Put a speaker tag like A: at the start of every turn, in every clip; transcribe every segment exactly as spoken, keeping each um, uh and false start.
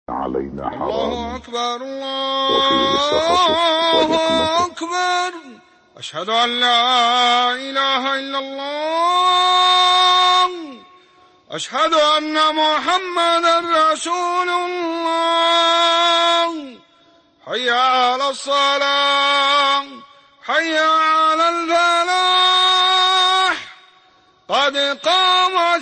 A: علينا حرام
B: الله أكبر
A: وفيه سخط
B: الله أكبر. أشهد أن لا إله إلا الله. أشهد أن محمدا رسول الله. حي على الصلاة حي على الفلاح قد قامت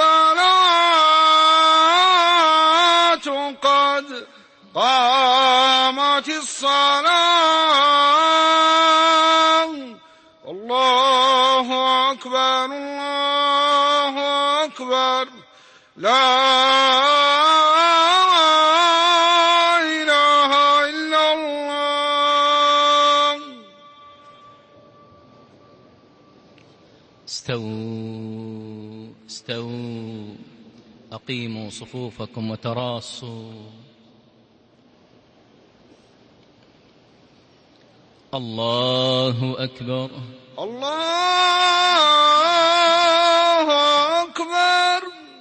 B: الصلاة قد قامت الصلاة. الله أكبر الله أكبر. لا إله إلا الله.
C: استووا استووا أقيموا صفوفكم وتراصوا. الله أكبر
B: الله أكبر.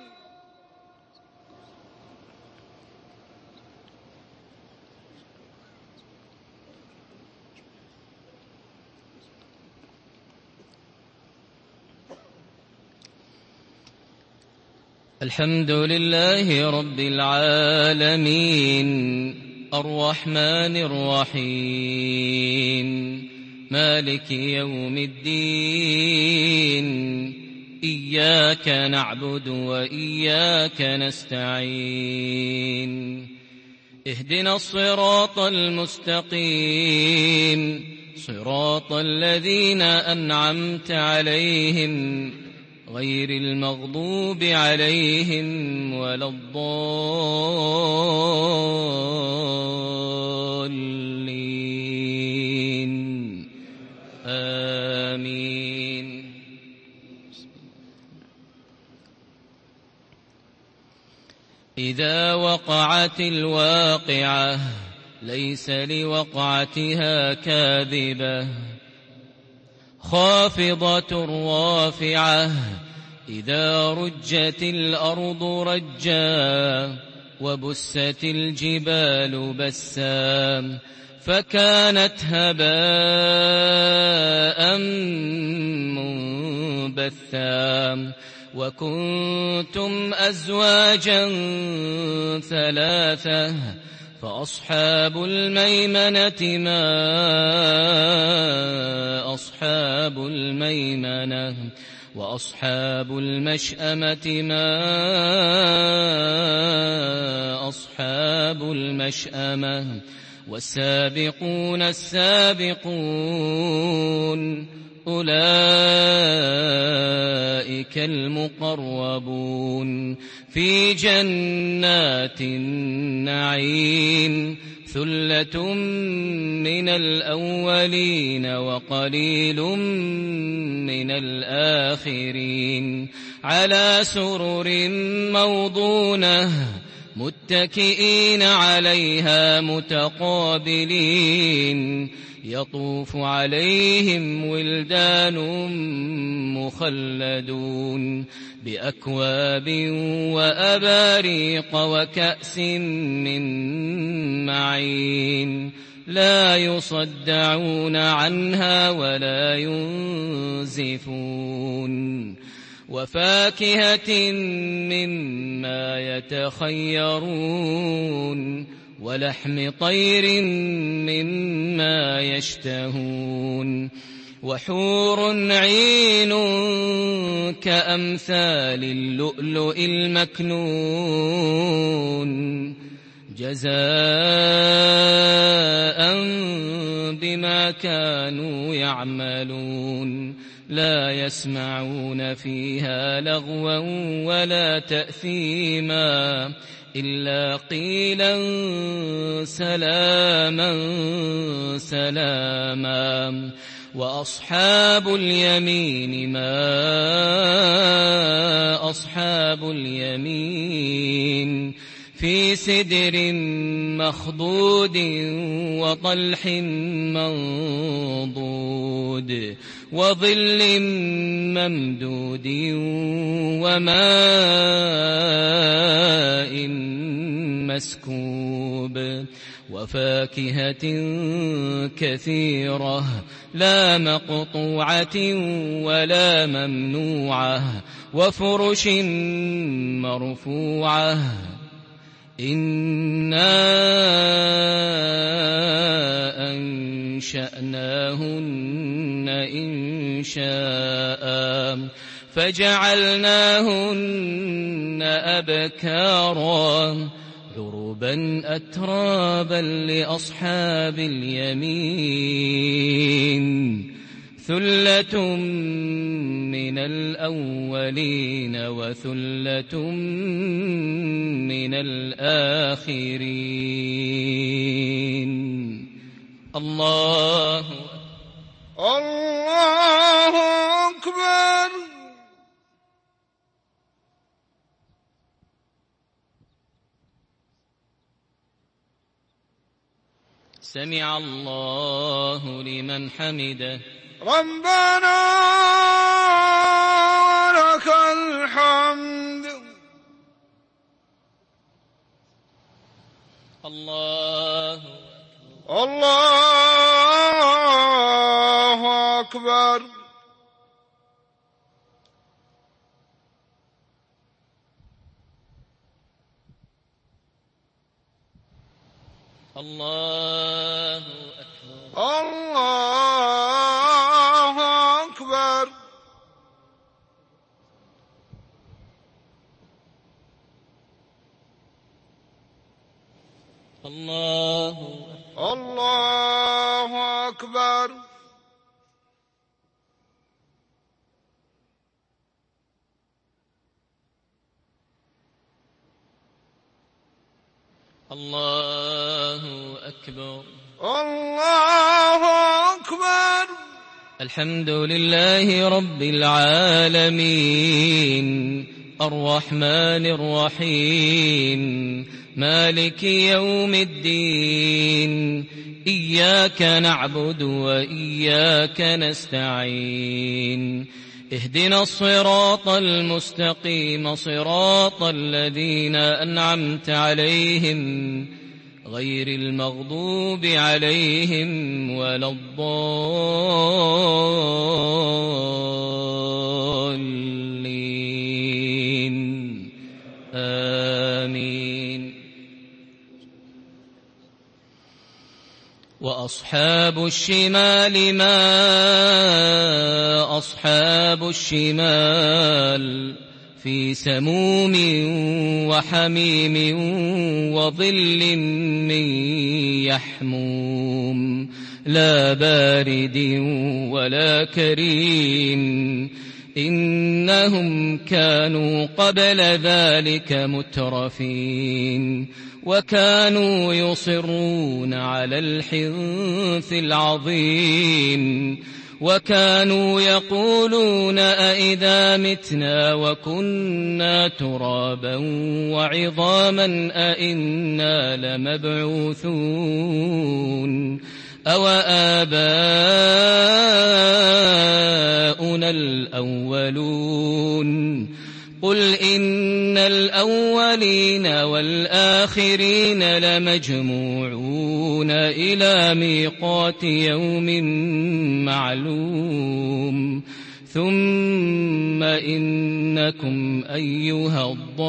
C: الحمد لله رب العالمين الرحمن الرحيم مالك يوم الدين. إياك نعبد وإياك نستعين. اهدنا الصراط المستقيم صراط الذين أنعمت عليهم غير المغضوب عليهم ولا الضالين. آمين. إذا وقعت الواقعة ليس لوقعتها كاذبة خافضة رافعة. إذا رجت الأرض رجا وبست الجبال بسا فكانت هباء منبثا. وكنتم أزواجا ثلاثة فأصحاب الميمنة ما أصحاب الميمنة وأصحاب المشأمة ما أصحاب المشأمة. والسابقون السابقون أولئك المقربون في جنات النعيم. ثلة من الأولين وقليل من الآخرين. على سرر موضونة متكئين عليها متقابلين. يطوف عليهم ولدان مخلدون بأكواب وأباريق وكأس من معين. لا يصدعون عنها ولا ينزفون. وفاكهة مما يتخيرون ولحم طير مما يشتهون. وحور عين كأمثال اللؤلؤ المكنون جزاء بما كانوا يعملون. لا يسمعون فيها لغوا ولا تأثيما إلا قيلا سلاما سلاما. وأصحاب اليمين ما أصحاب اليمين في سدر مخضود وطلح منضود وظل ممدود وماء مسكوب وفاكهة كثيرة لا مقطوعة ولا ممنوعة وفرش مرفوعة إنا أنشأناهن إنشاء فجعلناهن أبكارا عربا أترابا لأصحاب اليمين ثلة من الأولين وثلة من الآخرين الله
B: الله أكبر.
C: سمع الله لمن حمده.
B: ربنا ولك الحمد.
C: الله
B: الله أكبر.
C: الله أكبر.
B: الله أكبر.
C: الله
B: الله أكبر.
C: الله أكبر.
B: الله أكبر.
C: الحمد لله رب العالمين الرحمن الرحيم مالك يوم الدين إياك نعبد وإياك نستعين اهدنا الصراط المستقيم صراط الذين أنعمت عليهم غير المغضوب عليهم ولا الضالين آمين. وأصحاب الشمال ما أصحاب الشمال في سموم وحميم وظل من يحموم لا بارد ولا كريم إنهم كانوا قبل ذلك مترفين وكانوا يصرون على الحنث العظيم وكانوا يقولون أئذا متنا وكنا ترابا وعظاما أئنا لمبعوثون أو آباؤنا الأولون قل إن الأولين والآخرين لمجموعون إلى ميقات يوم معلوم ثم إنكم أيها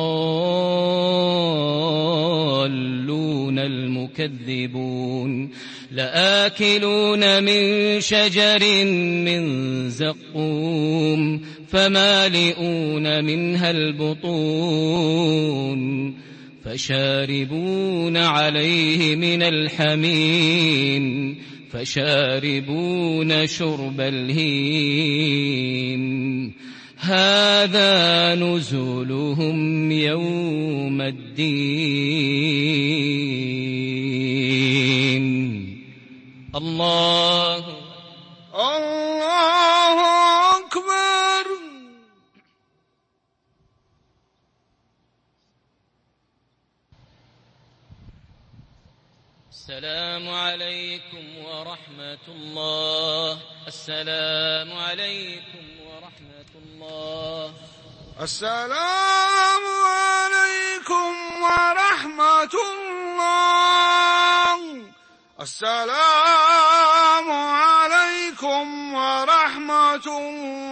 C: الضالون المكذبون لآكلون من شجر من زقوم فمالئون منها البطون فشاربون عليه من الحميم فشاربون شرب الهيم هذا نزلهم يوم الدين. الله
B: الله أكبر.
C: السلام عليكم ورحمة الله. السلام عليكم ورحمة الله.
B: السلام عليكم ورحمة الله. السلام عليكم ورحمة الله.